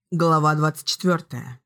Глава 24.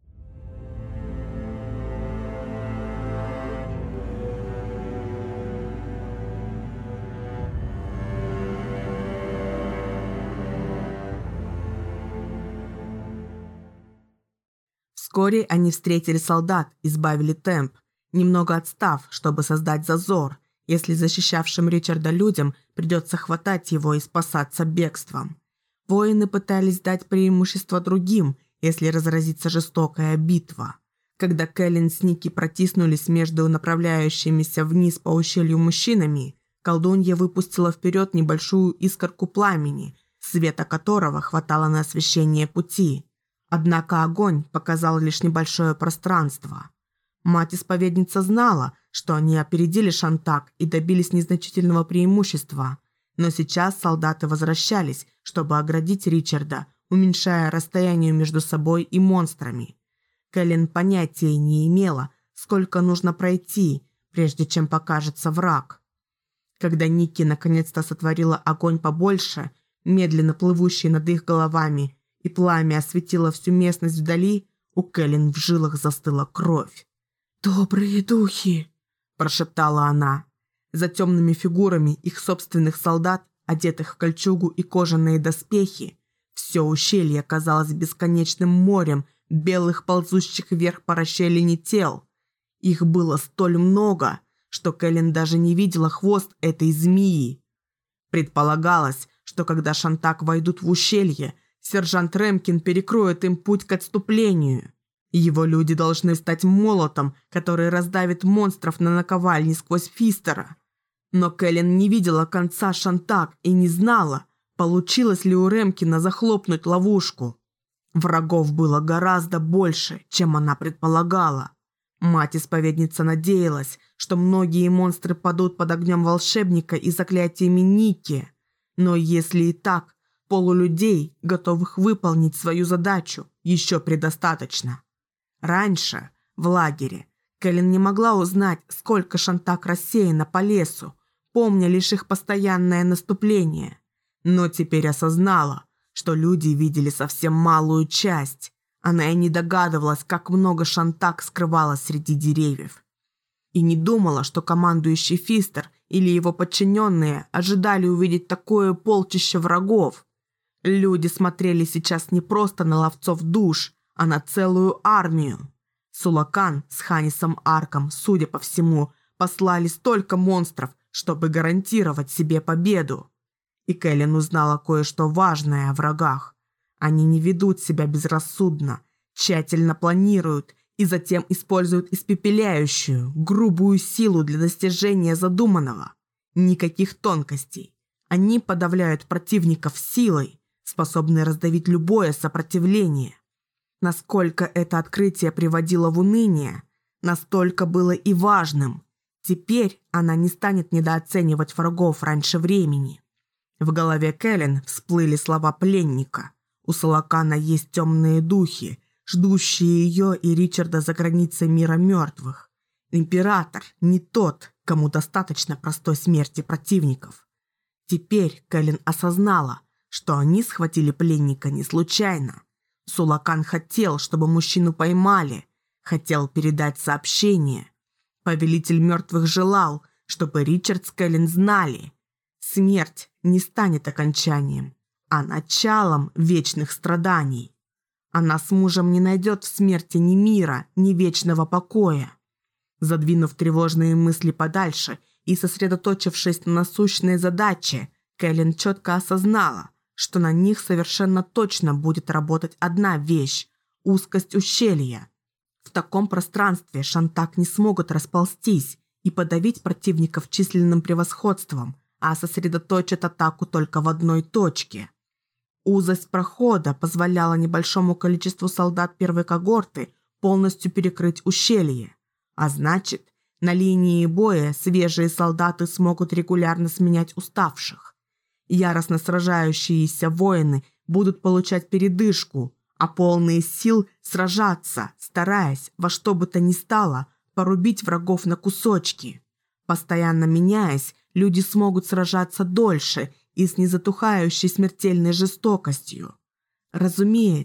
Вскоре они встретили солдат и сбавили темп, немного отстав, чтобы создать зазор, если защищавшим Ричарда людям придется хватать его и спасаться бегством. Воины пытались дать преимущество другим, если разразится жестокая битва. Когда Кэлен с Ники протиснулись между направляющимися вниз по ущелью мужчинами, колдунья выпустила вперед небольшую искорку пламени, света которого хватало на освещение пути. Однако огонь показал лишь небольшое пространство. Мать-исповедница знала, что они опередили Шантак и добились незначительного преимущества. Но сейчас солдаты возвращались, чтобы оградить Ричарда, уменьшая расстояние между собой и монстрами. Кэлен понятия не имела, сколько нужно пройти, прежде чем покажется враг. Когда Ники наконец-то сотворила огонь побольше, медленно плывущий над их головами, и пламя осветило всю местность вдали, у Кэлен в жилах застыла кровь. «Добрые духи!» – прошептала она. За темными фигурами их собственных солдат, одетых в кольчугу и кожаные доспехи, все ущелье казалось бесконечным морем белых ползущих вверх по расщелине тел. Их было столь много, что Кэлен даже не видела хвост этой змеи. Предполагалось, что когда Шантак войдут в ущелье, сержант Рэмкин перекроет им путь к отступлению. Его люди должны стать молотом, который раздавит монстров на наковальне сквозь Фистера. Но Кэлен не видела конца Шантак и не знала, получилось ли у Рэмкина захлопнуть ловушку. Врагов было гораздо больше, чем она предполагала. Мать-исповедница надеялась, что многие монстры падут под огнем волшебника и заклятиями Ники. Но если и так, полулюдей, готовых выполнить свою задачу, еще предостаточно. Раньше, в лагере, Кэлен не могла узнать, сколько Шантак рассеяно по лесу, помня лишь их постоянное наступление. Но теперь осознала, что люди видели совсем малую часть. Она и не догадывалась, как много Шантак скрывалось среди деревьев. И не думала, что командующий Фистер или его подчиненные ожидали увидеть такое полчище врагов. Люди смотрели сейчас не просто на ловцов душ, а на целую армию. Сулакан с Ханисом Арком, судя по всему, послали столько монстров, чтобы гарантировать себе победу. И Кэлен узнала кое-что важное о врагах. Они не ведут себя безрассудно, тщательно планируют и затем используют испепеляющую, грубую силу для достижения задуманного. Никаких тонкостей. Они подавляют противников силой, способной раздавить любое сопротивление. Насколько это открытие приводило в уныние, настолько было и важным. Теперь она не станет недооценивать врагов раньше времени. В голове Кэлен всплыли слова пленника. У Сулакана есть темные духи, ждущие ее и Ричарда за границей мира мертвых. Император не тот, кому достаточно простой смерти противников. Теперь Кэлен осознала, что они схватили пленника не случайно. Сулакан хотел, чтобы мужчину поймали, хотел передать сообщение. Повелитель мертвых желал, чтобы Ричард с Кэлен знали. Смерть не станет окончанием, а началом вечных страданий. Она с мужем не найдет в смерти ни мира, ни вечного покоя. Задвинув тревожные мысли подальше и сосредоточившись на насущной задаче, Кэлен четко осознала, что на них совершенно точно будет работать одна вещь – узкость ущелья. В таком пространстве Шантак не смогут расползтись и подавить противников численным превосходством, а сосредоточат атаку только в одной точке. Узость прохода позволяла небольшому количеству солдат первой когорты полностью перекрыть ущелье, а значит, на линии боя свежие солдаты смогут регулярно сменять уставших. Яростно сражающиеся воины будут получать передышку, а полные сил сражаться, стараясь во что бы то ни стало порубить врагов на кусочки. Постоянно меняясь, люди смогут сражаться дольше и с незатухающей смертельной жестокостью. Разумеется,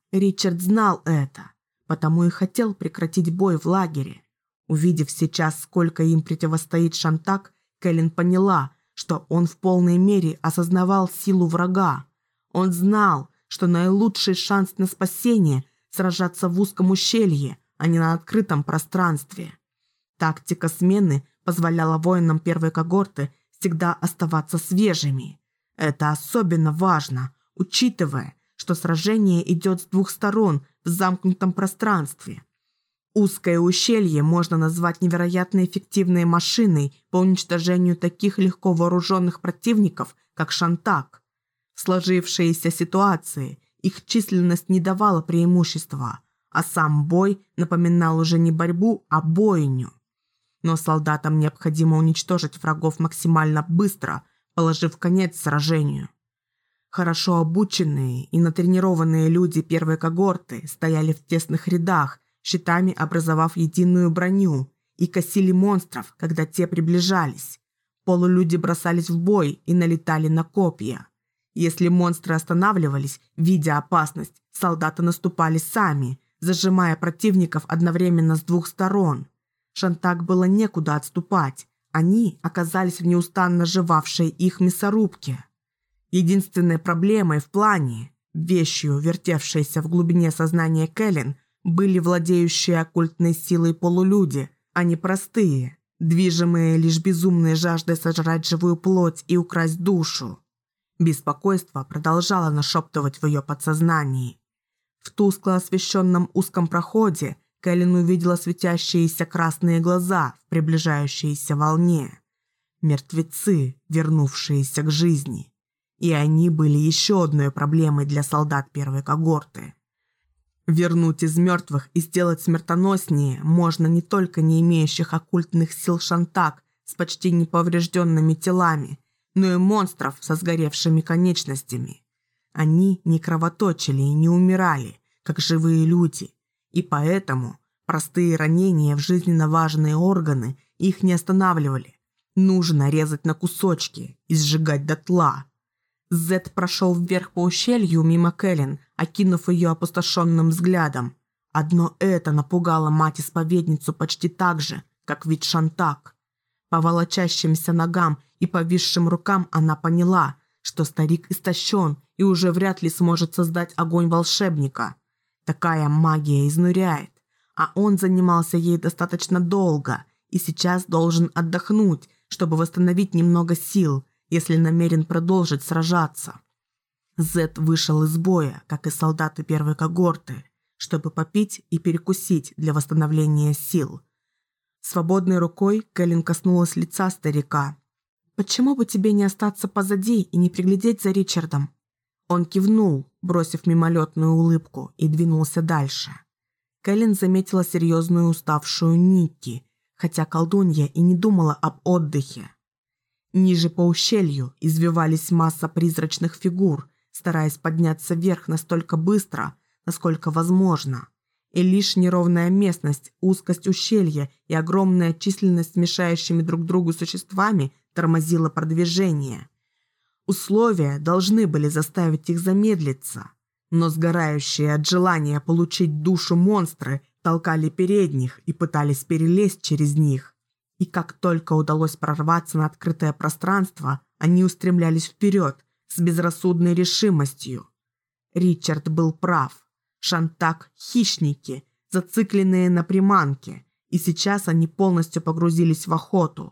Ричард знал это, потому и хотел прекратить бой в лагере. Увидев сейчас, сколько им противостоит Шантак, Кэлен поняла, что он в полной мере осознавал силу врага. Он знал, что наилучший шанс на спасение – сражаться в узком ущелье, а не на открытом пространстве. Тактика смены позволяла воинам первой когорты всегда оставаться свежими. Это особенно важно, учитывая, что сражение идет с двух сторон в замкнутом пространстве. Узкое ущелье можно назвать невероятно эффективной машиной по уничтожению таких легко вооруженных противников, как Шантак. В сложившейся ситуации их численность не давала преимущества, а сам бой напоминал уже не борьбу, а бойню. Но солдатам необходимо уничтожить врагов максимально быстро, положив конец сражению. Хорошо обученные и натренированные люди первой когорты стояли в тесных рядах, щитами образовав единую броню, и косили монстров, когда те приближались. Полулюди бросались в бой и налетали на копья. Если монстры останавливались, видя опасность, солдаты наступали сами, зажимая противников одновременно с двух сторон. Шантак было некуда отступать, они оказались в неустанно жевавшей их мясорубке. Единственной проблемой в плане, вещью, вертевшейся в глубине сознания Кэлен, были владеющие оккультной силой полулюди, а не простые, движимые лишь безумной жаждой сожрать живую плоть и украсть душу. Беспокойство продолжало нашептывать в ее подсознании. В тускло освещенном узком проходе Кэлен увидела светящиеся красные глаза в приближающейся волне. Мертвецы, вернувшиеся к жизни. И они были еще одной проблемой для солдат первой когорты. Вернуть из мертвых и сделать смертоноснее можно не только не имеющих оккультных сил Шантак с почти неповрежденными телами, но и монстров со сгоревшими конечностями. Они не кровоточили и не умирали, как живые люди, и поэтому простые ранения в жизненно важные органы их не останавливали. Нужно резать на кусочки и сжигать дотла. Зет прошел вверх по ущелью мимо Кэлен, окинув ее опустошенным взглядом. Одно это напугало мать-исповедницу почти так же, как вид Шантак. По волочащимся ногам и повисшим рукам она поняла, что старик истощен и уже вряд ли сможет создать огонь волшебника. Такая магия изнуряет, а он занимался ей достаточно долго и сейчас должен отдохнуть, чтобы восстановить немного сил, если намерен продолжить сражаться. Зет вышел из боя, как и солдаты первой когорты, чтобы попить и перекусить для восстановления сил. Свободной рукой Кэлен коснулась лица старика. «Почему бы тебе не остаться позади и не приглядеть за Ричардом?» Он кивнул, бросив мимолетную улыбку, и двинулся дальше. Кэлен заметила серьезную уставшую Никки, хотя колдунья и не думала об отдыхе. Ниже по ущелью извивались масса призрачных фигур, стараясь подняться вверх настолько быстро, насколько возможно. И лишь неровная местность, узкость ущелья и огромная численность смешающими друг другу существами тормозила продвижение. Условия должны были заставить их замедлиться, но сгорающие от желания получить душу монстры толкали передних и пытались перелезть через них. И как только удалось прорваться на открытое пространство, они устремлялись вперед с безрассудной решимостью. Ричард был прав. Шантак – хищники, зацикленные на приманке, и сейчас они полностью погрузились в охоту.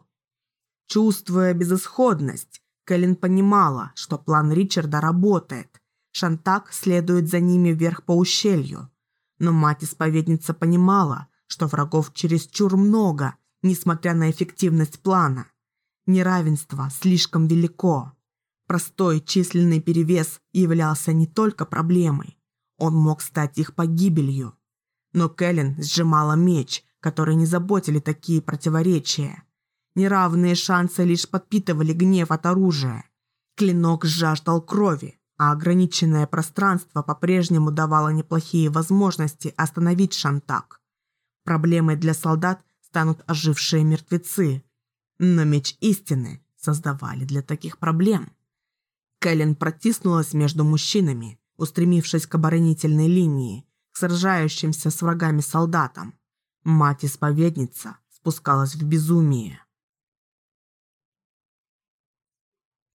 Чувствуя безысходность, Кэлен понимала, что план Ричарда работает. Шантак следует за ними вверх по ущелью. Но мать-исповедница понимала, что врагов чересчур много, несмотря на эффективность плана. Неравенство слишком велико. Простой численный перевес являлся не только проблемой, он мог стать их погибелью. Но Кэлен сжимала меч, который не заботили такие противоречия. Неравные шансы лишь подпитывали гнев от оружия. Клинок жаждал крови, а ограниченное пространство по-прежнему давало неплохие возможности остановить Шантак. Проблемой для солдат станут ожившие мертвецы. Но меч истины создавали для таких проблем. Кэлен протиснулась между мужчинами, устремившись к оборонительной линии, к сражающимся с врагами солдатам. Мать-исповедница спускалась в безумие.